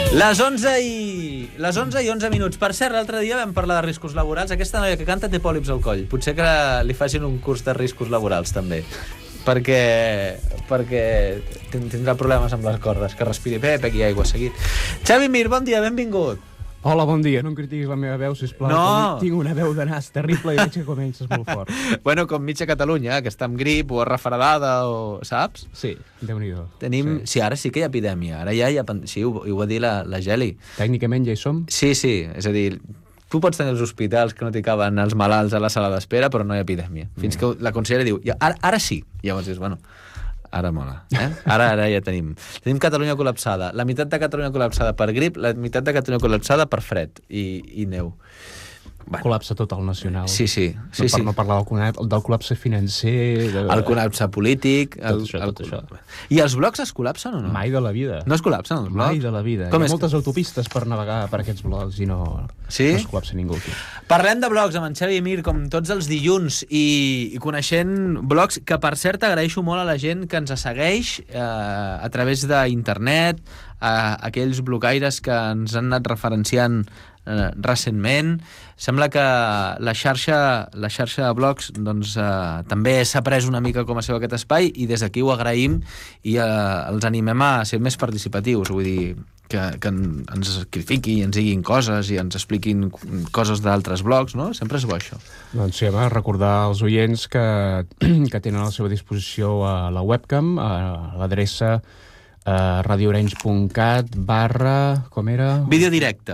Les 11 i 11 minuts. Per cert, l'altre dia vam parlar de riscos laborals. Aquesta noia que canta té pòlips al coll. Potser que li facin un curs de riscos laborals, també. Perquè tindrà problemes amb les cordes. Que respiri bé, pegui aigua seguit. Xavi Mir, bon dia, benvingut. Hola, bon dia. No em critiquis la meva veu, sisplau. No. Tinc una veu de nas terrible i veig que comences molt fort. Bueno, com mitja Catalunya, que està amb grip o refredada, o saps? Sí, Déu-n'hi-do. Tenim... Sí, ara sí que hi ha epidèmia. Ara ja hi ha... Sí, ho va dir la Geli. Tècnicament ja hi som? Sí, és a dir... Tu pots tenir els hospitals que no t'hi caben els malalts a la sala d'espera, però no hi ha epidèmia. Fins que la consellera diu, ara sí. Llavors dius, bueno, ara mola. Ara ja tenim. Tenim Catalunya col·lapsada. La meitat de Catalunya col·lapsada per grip, la meitat de Catalunya col·lapsada per fred i neu. Bueno. Col·lapse total nacional. Sí. Per no parlar del col·lapse financer... El col·lapse polític... Tot això. I els blocs es col·lapsen o no? Mai de la vida. No es col·lapsen els blocs? Mai de la vida. Hi ha moltes autopistes per navegar per aquests blocs i no es col·lapsa ningú aquí. Parlem de blogs amb en Xavi Mir, com tots els dilluns, i coneixent blogs que, per cert, agraeixo molt a la gent que ens segueix a través d'internet, aquells blogaires que ens han anat referenciant recentment. Sembla que la xarxa de blogs doncs, també s'ha pres una mica com a seu aquest espai i des d'aquí ho agraïm i els animem a ser més participatius, vull dir que ens critiquin i ens diguin coses i ens expliquin coses d'altres blogs, no? Sempre és bo això. Doncs sí, home, recordar als oients que tenen a la seva disposició la webcam, l'adreça radioarenys.cat / com era? Videodirecte.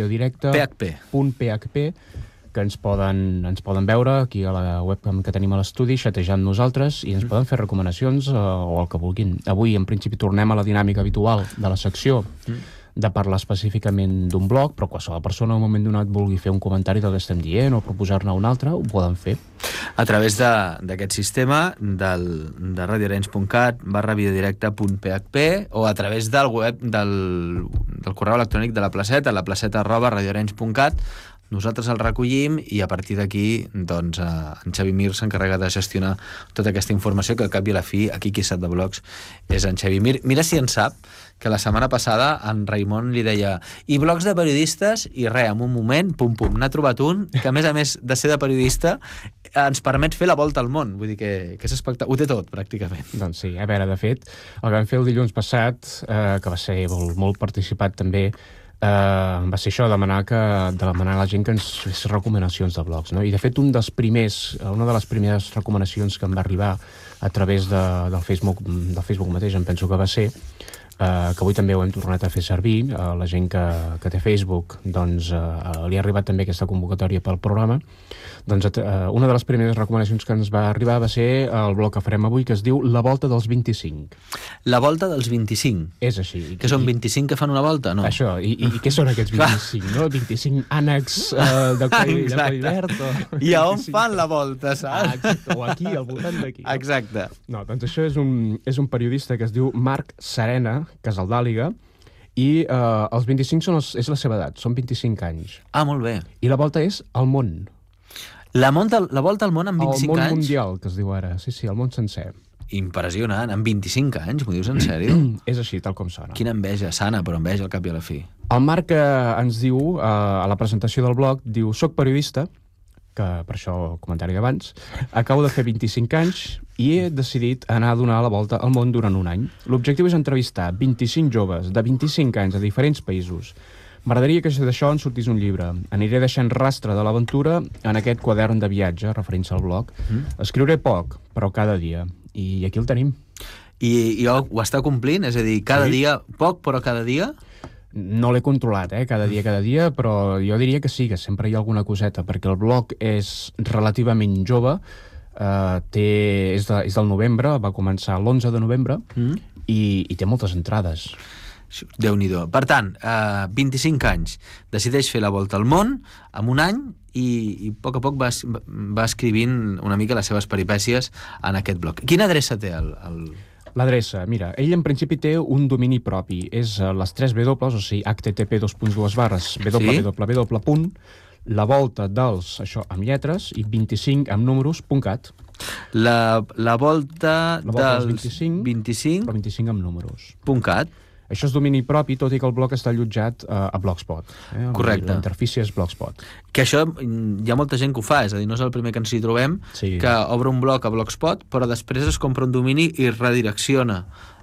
PHP, que ens poden veure aquí a la webcam que tenim a l'estudi, xatejant nosaltres, i ens poden fer recomanacions o el que vulguin. Avui, en principi, tornem a la dinàmica habitual de la secció de parlar específicament d'un blog, però qualsevol persona en un moment donat vulgui fer un comentari del que estem dient o proposar-ne un altre, ho poden fer. A través d'aquest sistema de radioarenys.cat / videodirecte.php o a través del web del correu electrònic de la placeta, @radioarenys.cat. Nosaltres el recollim i a partir d'aquí doncs, en Xavi Mir s'encarrega de gestionar tota aquesta informació que al cap i a la fi aquí qui sap de blogs és en Xavi Mir. Mira si en sap que la setmana passada en Raimon li deia i blogs de periodistes i res, en un moment, pum, n'ha trobat un que a més de ser de periodista ens permet fer la volta al món. Vull dir que és espectacular. Ho té tot, pràcticament. Doncs sí, a veure, de fet, el que vam fer el dilluns passat, que va ser molt participat també, va ser això, demanar a la gent que ens fes recomanacions de blogs, no? I de fet una de les primeres recomanacions que em va arribar a través del Facebook mateix, em penso que va ser, que avui també ho hem tornat a fer servir, la gent que té Facebook doncs li ha arribat també aquesta convocatòria pel programa. Doncs una de les primeres recomanacions que ens va arribar va ser el blog que farem avui, que es diu La Volta dels 25. La Volta dels 25? És així. Que són 25 que fan una volta, no? Això, i què són aquests 25, no? 25 ànecs de coll verd. I a on fan la volta, saps? Exacte, o aquí, al voltant d'aquí. Exacte. No, doncs això és un periodista que es diu Marc Serena, Casaldàliga, i els 25 és la seva edat, són 25 anys. Ah, molt bé. I la volta és al món. La volta al món amb 25 anys? El món mundial, que es diu ara. Sí, el món sencer. Impressionant, amb 25 anys, m'ho dius en sèrio? És així, tal com sona. Quina enveja, sana, però enveja al cap i a la fi. El Marc ens diu, a la presentació del blog, diu, soc periodista, que per això el comentari d'abans, acabo de fer 25 anys i he decidit anar a donar la volta al món durant un any. L'objectiu és entrevistar 25 joves de 25 anys a diferents països. M'agradaria que d'això en sortís un llibre. Aniré deixant rastre de l'aventura en aquest quadern de viatge, referint-se al blog. Escriuré poc, però cada dia. I aquí el tenim. I ho està complint? És a dir, cada dia, poc, però cada dia? No l'he controlat, cada dia, però jo diria que sí, que sempre hi ha alguna coseta, perquè el blog és relativament jove, és del novembre, va començar l'11 de novembre, i té moltes entrades. Déu-n'hi-do. Per tant, 25 anys, decideix fer la volta al món en un any i a poc va escrivint una mica les seves peripècies en aquest blog. Quina adreça té L'adreça, mira, ell en principi té un domini propi, és les 3 W, o sigui, http://www. La volta dels, això amb lletres, i 25 amb números.cat. La volta dels 25, però 25 amb números. .cat. Això és domini propi, tot i que el blog està allotjat a Blogspot. Correcte. La interfície és Blogspot. Que això hi ha molta gent que ho fa, és a dir, no és el primer que ens hi trobem, que obre un blog a Blogspot, però després es compra un domini i redirecciona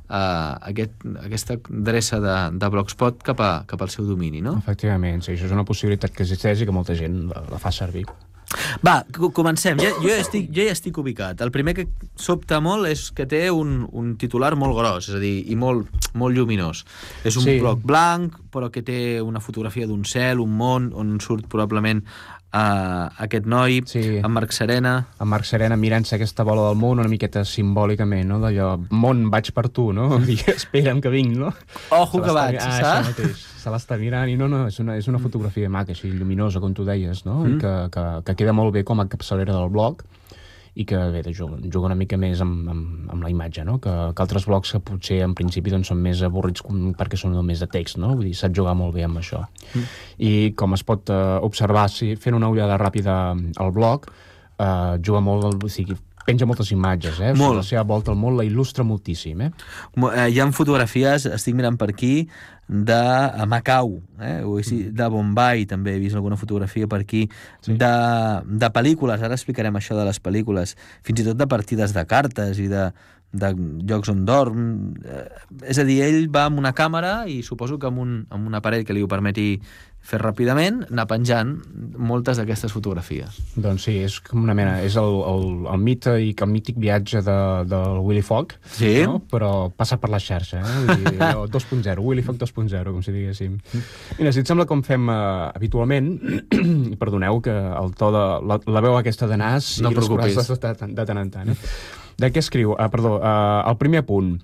aquesta adreça de Blogspot cap al seu domini, no? Efectivament, sí, això és una possibilitat que existeix i que molta gent la fa servir. Va, comencem. Jo ja estic ubicat. El primer que sobta molt és que té un titular molt gros, és a dir, i molt lluminós. És un bloc blanc, però que té una fotografia d'un cel, un món, on surt probablement aquest noi, en Marc Serena. En Marc Serena mirant-se aquesta bola del món una miqueta simbòlicament, no? D'allò, món, vaig per tu, no? I espera'm que vinc, no? Ojo que vaig, saps? Això mateix. Se l'està mirant i no, és una fotografia maca, així, lluminosa, com tu deies, no? I que queda molt bé com a capçalera del blog i que bé, juga una mica més amb la imatge, no? Que altres blogs que potser en principi doncs, són més avorrits perquè són només de text, no? Vull dir, sap jugar molt bé amb això. I com es pot observar, fent una ullada ràpida al blog, juga molt, o sigui, penja moltes imatges, Molt. La seva volta al món la il·lustra moltíssim, Hi ha fotografies, estic mirant per aquí, de Macau, de Bombay, també he vist alguna fotografia per aquí, de pel·lícules, ara explicarem això de les pel·lícules, fins i tot de partides de cartes i de llocs on dorm. És a dir, ell va amb una càmera i suposo que amb un aparell que li ho permeti fer ràpidament, anar penjant moltes d'aquestes fotografies. Doncs sí, és com una mena, és el mite i el mític viatge del Willy Fogg, no? Però passa per la xarxa, Vull dir, 2.0, Willy Fogg 2.0, com si diguéssim. Mira, si et sembla com fem habitualment, i perdoneu que el to de la veu aquesta de nas no i les curases de tant en tant. De què escriu? El primer punt.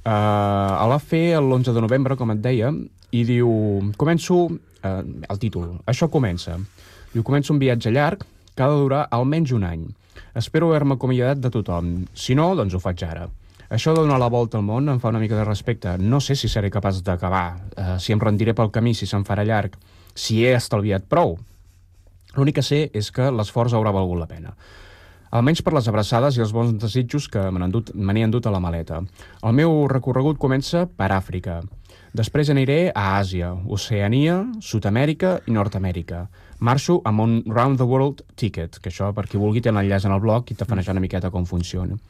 El va fer l'11 de novembre, com et deia, i diu, començo el títol, això comença. Diu, començo un viatge llarg que ha de durar almenys un any. Espero haver-me acomiadat de tothom. Si no, doncs ho faig ara. Això de donar la volta al món em fa una mica de respecte. No sé si seré capaç d'acabar, si em rendiré pel camí, si se'm farà llarg, si he estalviat prou. L'únic que sé és que l'esforç haurà valgut la pena. Almenys per les abraçades i els bons desitjos que me n'he endut a la maleta. El meu recorregut comença per Àfrica. Després aniré a Àsia, Oceania, Sud-amèrica i Nord-amèrica. Marxo amb un Round the World Ticket, que això, per qui vulgui, té l'enllaç en el blog i t'afanejar una miqueta com funciona.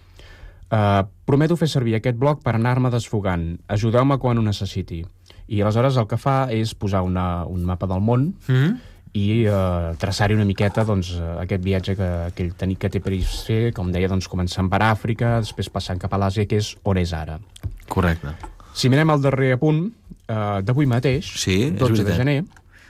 Prometo fer servir aquest blog per anar-me desfogant. Ajudeu-me quan ho necessiti. I aleshores el que fa és posar un mapa del món i traçar-hi una miqueta doncs, aquest viatge que ell té per fer, com deia, doncs, començant per Àfrica, després passant cap a l'Àsia, que és on és ara. Correcte. Si mirem el darrer apunt, d'avui mateix, 12 de gener,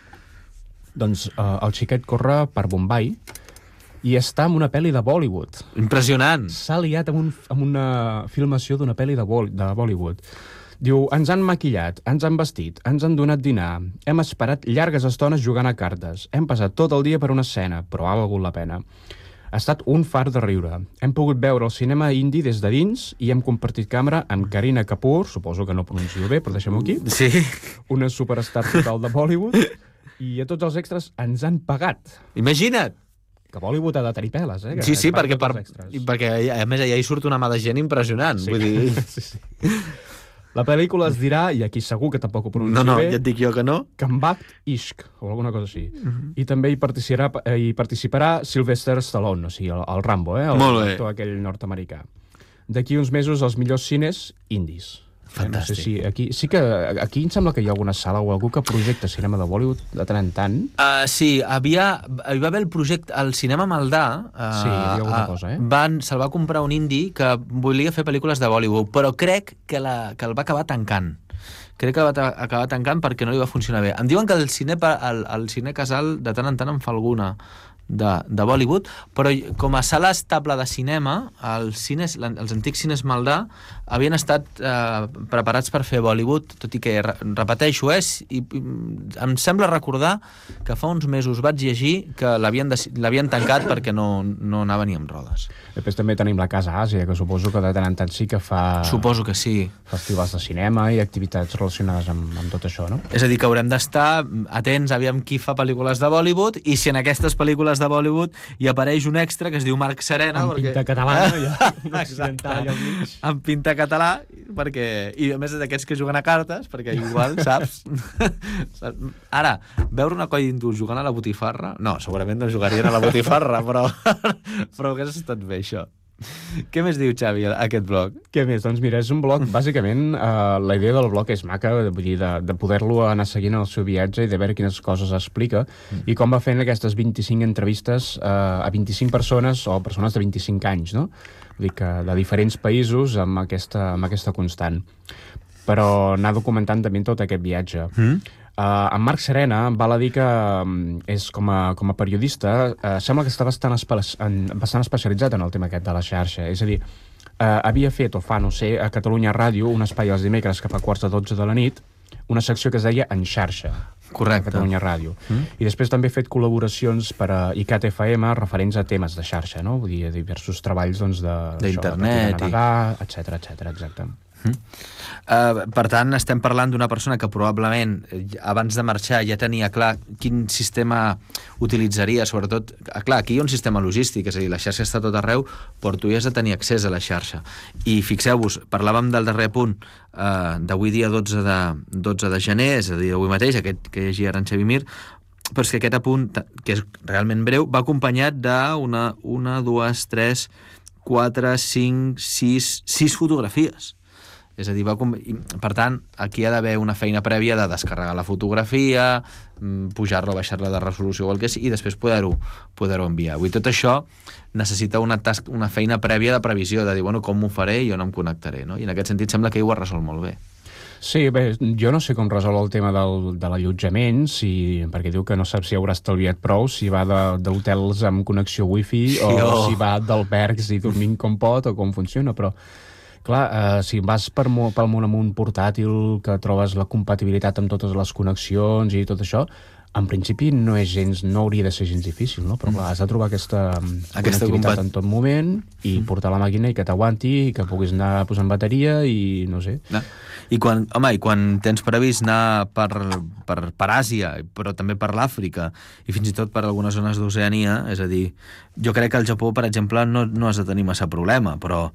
doncs el xiquet corre per Bombay i està en una pel·li de Bollywood. Impressionant! S'ha liat amb una filmació d'una pel·li de Bollywood. Diu, ens han maquillat, ens han vestit, ens han donat dinar, hem esperat llargues estones jugant a cartes, hem passat tot el dia per una escena, però ha valgut la pena. Ha estat un far de riure. Hem pogut veure el cinema indi des de dins i hem compartit càmera amb Kareena Kapoor, suposo que no pronuncio bé, però deixem-ho aquí. Sí. Una superstar total de Bollywood. I a tots els extras ens han pagat. Imagina't! Que Bollywood ha de tenir peles, Sí, perquè a més allà hi surt una mà de gent impressionant. Sí. Vull dir... Sí. La pel·lícula es dirà, i aquí segur que tampoc ho pronuncio bé... No, ja et dic jo que no. Kambakt Ishq, o alguna cosa així. I també hi participarà Sylvester Stallone, o sigui, el Rambo, el actor aquell nord-americà. D'aquí uns mesos, els millors cines indis. Fantàstic. No sé si aquí em sembla que hi ha alguna sala o algú que projecta cinema de Bollywood de tant en tant. Sí, hi va haver el projecte, el Cinema Maldà. Sí, hi ha alguna cosa, se'l va comprar un indi que volia fer pel·lícules de Bollywood, però crec que el va acabar tancant. Crec que va acabar tancant perquè no li va funcionar bé. Em diuen que el cine Casal de tant en tant en fa alguna de Bollywood, però com a sala estable de cinema, els antics cines Maldà havien estat preparats per fer Bollywood, tot i que, repeteixo, i em sembla recordar que fa uns mesos vaig llegir que l'havien tancat perquè no anava ni amb rodes. Després també tenim la Casa Àsia, que suposo que de tant en tant sí que fa... Suposo que sí. Festivals de cinema i activitats relacionades amb tot això, no? És a dir, que haurem d'estar atents, aviam qui fa pel·lícules de Bollywood, i si en aquestes pel·lícules de Bollywood i apareix un extra que es diu Marc Serena. Amb pinta catalana, ja. Occidental, amb pinta català, perquè... I a més d'aquests que juguen a cartes, perquè igual, saps? Ara, veure una colla d'hindús jugant a la botifarra... No, segurament no jugarien a la botifarra, però hagués estat bé, això. Què més diu, Xavi, aquest blog? Què més? Doncs mira, és un blog, bàsicament, la idea del blog és maca, vull dir, de poder-lo anar seguint el seu viatge i de veure quines coses explica, i com va fent aquestes 25 entrevistes a 25 persones, o persones de 25 anys, no? Vull dir que de diferents països amb aquesta constant. Però anar documentant també tot aquest viatge. En Marc Serena val a dir que és com a periodista, sembla que està bastant especialitzat en el tema aquest de la xarxa. És a dir, havia fet, o fa, no sé, a Catalunya Ràdio, un espai els dimecres cap a 11:45 de la nit, una secció que es deia En xarxa. Correcte. A Catalunya Ràdio. I després també ha fet col·laboracions per a ICAT FM referents a temes de xarxa, no? Vull dir, diversos treballs d'internet, de navegar, etcètera, exacte. Per tant, estem parlant d'una persona que probablement abans de marxar ja tenia clar quin sistema utilitzaria, sobretot, clar, aquí hi ha un sistema logístic, és a dir, la xarxa està tot arreu, però tu ja has de tenir accés a la xarxa. I fixeu-vos, parlàvem del darrer punt d'avui dia 12 de gener, és a dir, avui mateix, aquest que llegia en Xavi Mir, però és que aquest apunt, que és realment breu, va acompanyat d'una, 2, 3, 4, 5, 6 fotografies. És a dir, per tant, aquí hi ha d'haver una feina prèvia de descarregar la fotografia, pujar-la o baixar-la de resolució o el que sigui, i després poder-ho enviar. Vull dir, tot això necessita una feina prèvia de previsió, de dir, bueno, com m'ho faré i on em connectaré, no? I en aquest sentit sembla que ell ho ha resolt molt bé. Sí, bé, jo no sé com resol el tema de l'allotjament, perquè diu que no sap si haurà estalviat prou, si va d'hotels amb connexió wifi o si va d'albergs i dormint com pot o com funciona, però clar, si vas pel món amb un portàtil que trobes la compatibilitat amb totes les connexions i tot això, en principi no hauria de ser gens difícil, no? Però clar, has de trobar aquesta connectivitat en tot moment i portar la màquina i que t'aguanti i que puguis anar posant bateria i no sé. I quan tens previst anar per Àsia, però també per l'Àfrica i fins i tot per algunes zones d'Oceania, és a dir, jo crec que al Japó, per exemple, no has de tenir massa problema, però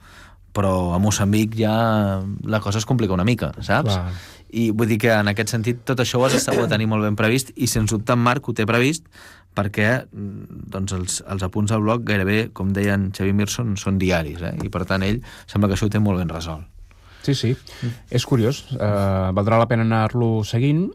a Moçambic ja la cosa es complica una mica, saps? Clar. I vull dir que en aquest sentit tot això ho has de tenir molt ben previst i sens dubte en Marc ho té previst perquè doncs, els apunts al blog gairebé, com deia en Xavi Mir, són diaris, i per tant ell sembla que això ho té molt ben resolt. Sí. És curiós. Valdrà la pena anar-lo seguint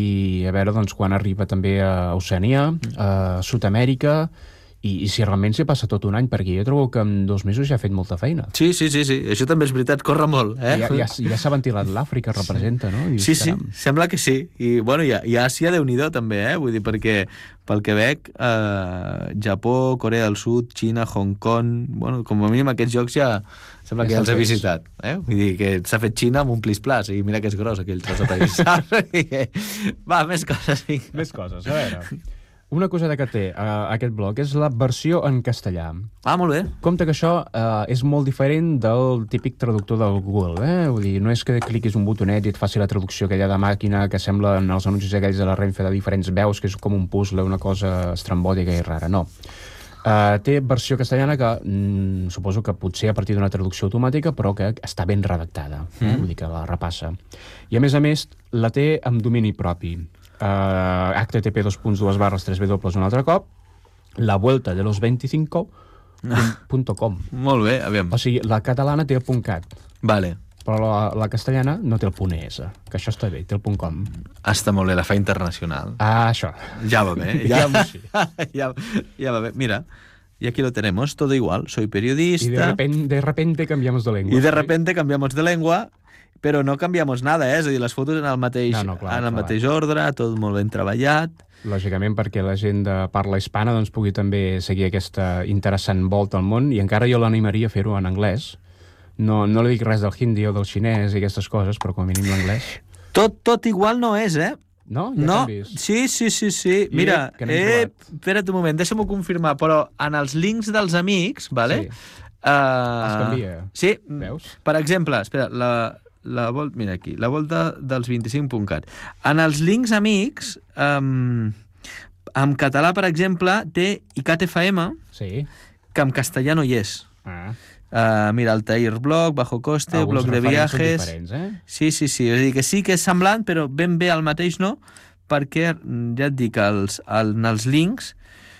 i a veure doncs, quan arriba també a Oceania, a Sud-amèrica, i si realment s'hi passa tot un any, perquè jo trobo que en 2 mesos ja ha fet molta feina. Sí, això també és veritat, corre molt. Ja s'ha ventilat l'Àfrica, representa, no? Sí, sembla que sí. I bueno, i Àsia, Déu-n'hi-do, també, vull dir, perquè pel que veig, Japó, Corea del Sud, Xina, Hong Kong, bueno, com a mínim aquests jocs ja sembla que ja els he visitat. Vull dir que s'ha fet Xina amb un plis-plas, i mira que és gros aquell tros de país. Va, més coses. Més coses, a veure. Una coseta que té aquest blog és la versió en castellà. Molt bé. Compte que això és molt diferent del típic traductor del Google, Vull dir, no és que cliquis un botonet i et faci la traducció aquella de màquina que sembla en els anuncis aquells de la Renfe de diferents veus, que és com un puzzle, una cosa estrambòtica i rara. No. Té versió castellana que suposo que potser a partir d'una traducció automàtica, però que està ben redactada. Vull dir que la repassa. I a més, la té amb domini propi. http://3w un altre cop, la vuelta de los 25.com. Molt bé, aviam. O sigui, la catalana té el .cat. Vale. Però la castellana no té el .es, que això està bé, té el .com. Està molt bé, la fa internacional. Això. Ja va bé. Ja va bé. Mira, y aquí lo tenemos, todo igual. Soy periodista. Y de repente cambiamos de lengua. Y de repente cambiamos de lengua, però no canviamos nada, És a dir, les fotos en el mateix ordre, tot molt ben treballat. Lògicament, perquè la gent de parla hispana doncs, pugui també seguir aquesta interessant volta al món, i encara jo l'animaria a fer-ho en anglès. No li dic res del hindi o del xinès i aquestes coses, però com a mínim l'anglès. Tot igual no és, No? Ja canvis. Sí. Mira, espera't un moment, deixa'm-ho confirmar, però en els links dels amics, vale? Sí. Es canvia. Sí. Veus? Per exemple, espera, mira aquí, la volta dels 25.cat. En els links amics En català, per exemple, té ICAT FM, Sí. que en castellà no hi és. Ah. Mira, Altair Blog, Bajo Coste, Alguns Blog de referents són Viajes... diferents, eh? Sí. És a dir, que sí que és semblant, però ben bé el mateix no, perquè, ja et dic, en els links,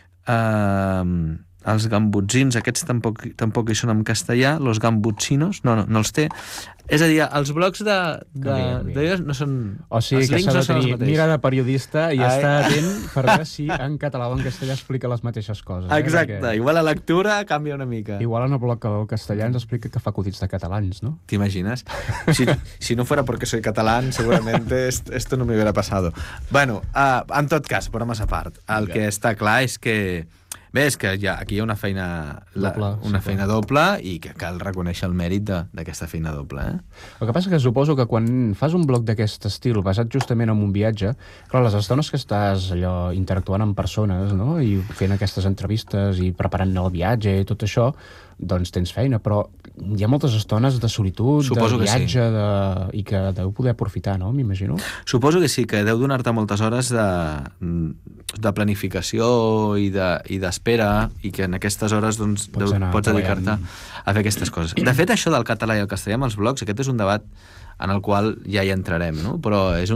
els gambutzins, aquests tampoc hi són en castellà, los gambutsinos, no els té. És a dir, els blogs de no són... O sigui els que links s'ha no de són els tenir mateixos. mira de periodista i Ai. estar atent per veure si en català o en castellà explica les mateixes coses. Exacte, Perquè igual la lectura canvia una mica. igual en el blog del castellà ens explica que fa acudits de catalans, no? ¿Te Si no fuera porque soy catalán, seguramente esto no me hubiera pasado. Bueno, en tot cas, bromes a part, el que està clar és que bé, és que aquí hi ha una feina feina doble i que cal reconèixer el mèrit d'aquesta feina doble. El que passa que suposo que quan fas un blog d'aquest estil basat justament en un viatge, clar, les estones que estàs allò interactuant amb persones, no?, i fent aquestes entrevistes i preparant el viatge i tot això, doncs tens feina, però hi ha moltes estones de solitud, Suposo de viatge, que i que deu poder aprofitar, no?, m'imagino. Suposo que sí, que deu donar-te moltes hores de planificació i d'espera, i que en aquestes hores doncs, pots dedicar-te a fer aquestes coses. De fet, això del català i el castellà amb els blogs, aquest és un debat en el qual ja hi entrarem, no? Però és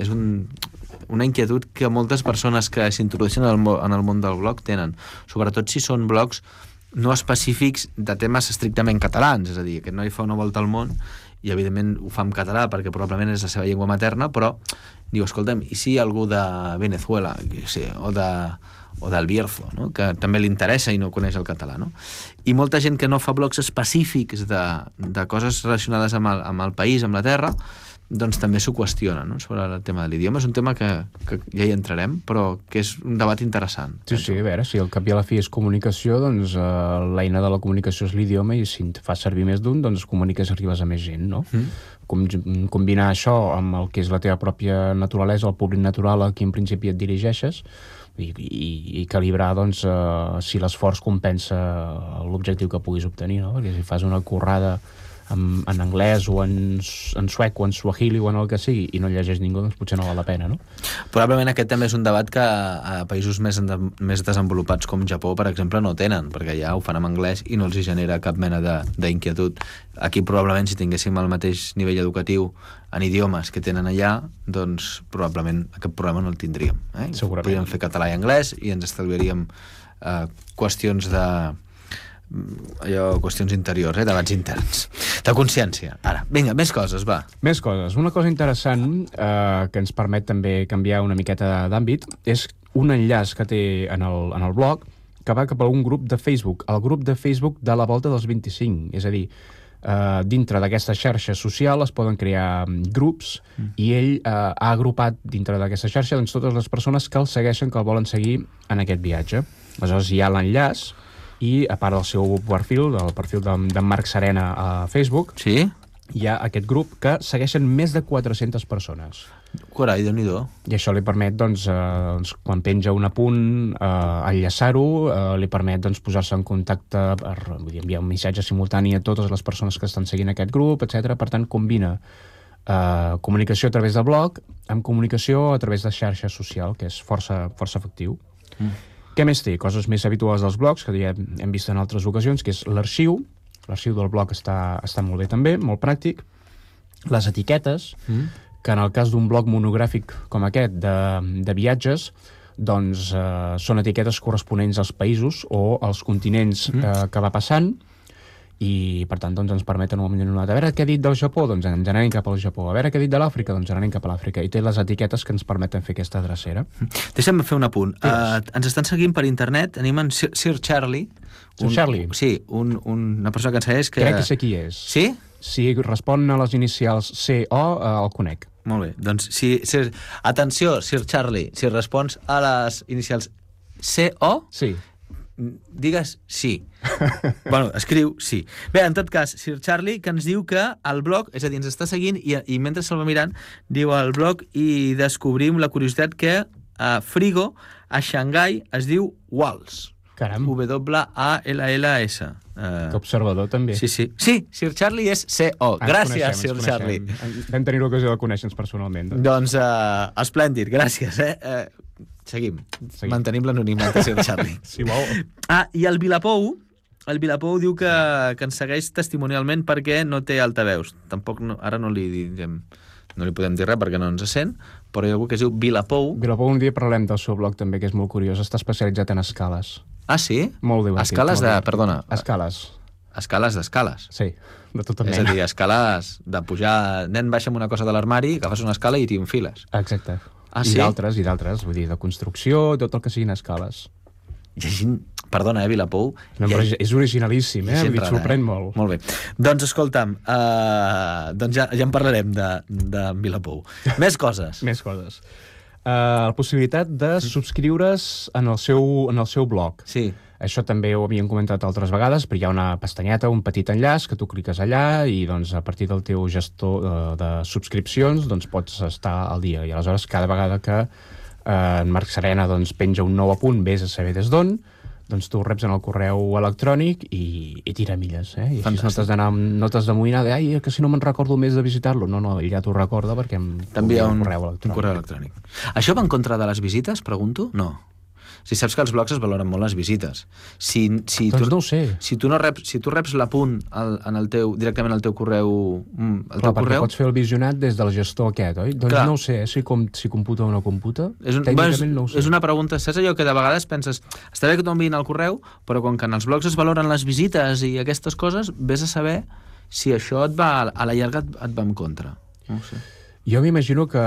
una inquietud que moltes persones que s'introdueixen en el món del blog tenen, sobretot si són blogs no específics de temes estrictament catalans, és a dir, que no hi fa una volta al món i evidentment ho fa en català perquè probablement és la seva llengua materna, però diu, escolta'm, i si algú de Venezuela o del Bierzo, no?, que també li interessa i no coneix el català, no? I molta gent que no fa blogs específics de coses relacionades amb el país, amb la terra, doncs també s'ho qüestiona, no?, sobre el tema de l'idioma. És un tema que ja hi entrarem, però que és un debat interessant. Sí, a veure, si al cap i a la fi és comunicació, doncs l'eina de la comunicació és l'idioma i si fas servir més d'un, doncs comuniques i arribes a més gent, no? Combinar això amb el que és la teva pròpia naturalesa, el públic natural a qui en principi et dirigeixes, i calibrar, doncs, si l'esforç compensa l'objectiu que puguis obtenir, no? Perquè si fas una currada en anglès o en suec o en suahili o en el que sigui i no llegeix ningú, doncs potser no val la pena, no? Probablement aquest també és un debat que a països més desenvolupats com Japó, per exemple, no tenen, perquè ja ho fan en anglès i no els hi genera cap mena d'inquietud. Aquí probablement si tinguéssim el mateix nivell educatiu en idiomes que tenen allà, doncs probablement aquest problema no el tindríem. Segurament. Podríem fer català i anglès i ens estalviaríem qüestions interiors, debats interns, de consciència. Ara, vinga, més coses, va. Més coses. Una cosa interessant que ens permet també canviar una miqueta d'àmbit és un enllaç que té en el blog que va cap a un grup de Facebook, el grup de Facebook de la Volta dels 25. És a dir, dintre d'aquesta xarxa social es poden crear grups i ell ha agrupat dintre d'aquesta xarxa doncs, totes les persones que el segueixen, que el volen seguir en aquest viatge. Aleshores hi ha l'enllaç i a part del seu perfil, del perfil d'en Marc Serena a Facebook, sí? Hi ha aquest grup que segueixen més de 400 persones. Carai, Déu-n'hi-do. I això li permet, doncs, quan penja un apunt, enllaçar-ho, li permet doncs, posar-se en contacte, vull dir, enviar un missatge simultani a totes les persones que estan seguint aquest grup, etc. Per tant, combina comunicació a través de blog amb comunicació a través de xarxa social, que és força efectiu. Què més té? Coses més habituals dels blogs, que ja hem vist en altres ocasions, que és l'arxiu. L'arxiu del blog està molt bé també, molt pràctic. Les etiquetes, que en el cas d'un blog monogràfic com aquest de viatges, doncs són etiquetes corresponents als països o als continents que va passant, i per tant doncs, ens permeten un moment donat, a veure què ha dit del Japó, doncs ens anem cap al Japó, a veure què ha dit de l'Àfrica, doncs anem cap a l'Àfrica, i té les etiquetes que ens permeten fer aquesta drecera. Deixa'm fer un apunt. Ens estan seguint per internet, tenim en Sir Charlie. Sir Charlie? Sí, una persona que ens segueix que... Crec que sé qui és. Sí? Si respon a les inicials CO, el conec. Molt bé, doncs atenció, Sir Charlie, si respons a les inicials CO... Sí. Digues sí. Bueno, escriu sí. Bé, en tot cas, Sir Charlie, que ens diu que el blog, és a dir, ens està seguint i mentre se'l va mirant, diu al blog i descobrim la curiositat que Frigo a Xangai es diu Walls. Caram. W-A-L-L-S. Que observador, també. Sí, Sir Charlie és C-O. Gràcies, Sir Charlie. Vam tenir l'ocasió de conèixer-nos personalment. Doncs esplèndid, gràcies. seguim. Mantenim l'anonimat de Sir Charlie. Si vol. I el Vilapou diu que ens segueix testimonialment perquè no té altaveus. Tampoc, ara no li podem dir res perquè no ens sent, però hi ha algú que es diu Vilapou. Vilapou, un dia parlem del seu blog també, que és molt curiós. Està especialitzat en escales. Ah, sí? Molt divertit. Escales perdona. Escales. Escales d'escales. Sí, de tota mena. És a dir, escales de pujar... Nen, baixa'm una cosa de l'armari, agafes una escala i t'hi enfiles. Exacte. Sí? I d'altres, vull dir, de construcció, tot el que siguin escales. Perdona, Vilapou. No, però és originalíssim, Em sorprèn molt. Molt bé. Doncs escolta'm, ja en parlarem de Vilapou. Més coses. Més coses. La possibilitat de subscriure's en el seu blog. Sí. Això també ho havíem comentat altres vegades, però hi ha una pestanyeta, un petit enllaç que tu cliques allà i doncs, a partir del teu gestor de subscripcions doncs, pots estar al dia. I aleshores cada vegada que en Marc Serena doncs, penja un nou apunt, vés a saber des d'on, doncs tu ho reps en el correu electrònic i tira milles. I així no t'has d'amoïnar que si no me'n recordo més de visitar-lo. No, ell ja t'ho recorda perquè t'envia un correu electrònic. Això va en contra de les visites, pregunto? No. Si saps que els blogs es valoren molt les visites. Doncs no ho sé. Si tu reps l'apunt directament al teu correu... Perquè pots fer el visionat des del gestor aquest, oi? Doncs no ho sé, si computa o no computa. Tècnicament no ho sé. És una pregunta, saps allò que de vegades penses està bé que t'enviïn al correu, però com que en els blogs es valoren les visites i aquestes coses, vés a saber si això a la llarga et va en contra. No ho sé. Jo m'imagino que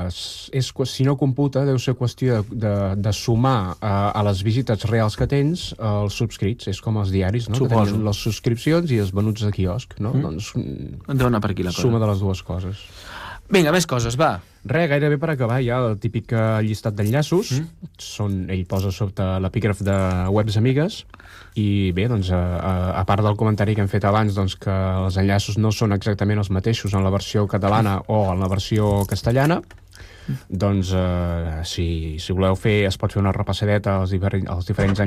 si no computa deu ser qüestió de sumar a les visites reals que tens els subscrits, és com els diaris, no? Suposo. Que tenen les subscripcions i els venuts de quiosc, no? Doncs deu anar per aquí la cosa. Suma de les dues coses. Vinga, més coses, va. Gairebé per acabar ja el típic llistat d'enllaços. Ell posa sota l'epígraf de webs amigues i bé, doncs, a part del comentari que hem fet abans, doncs, que els enllaços no són exactament els mateixos en la versió catalana o en la versió castellana, doncs si voleu es pot fer una repassadeta als diferents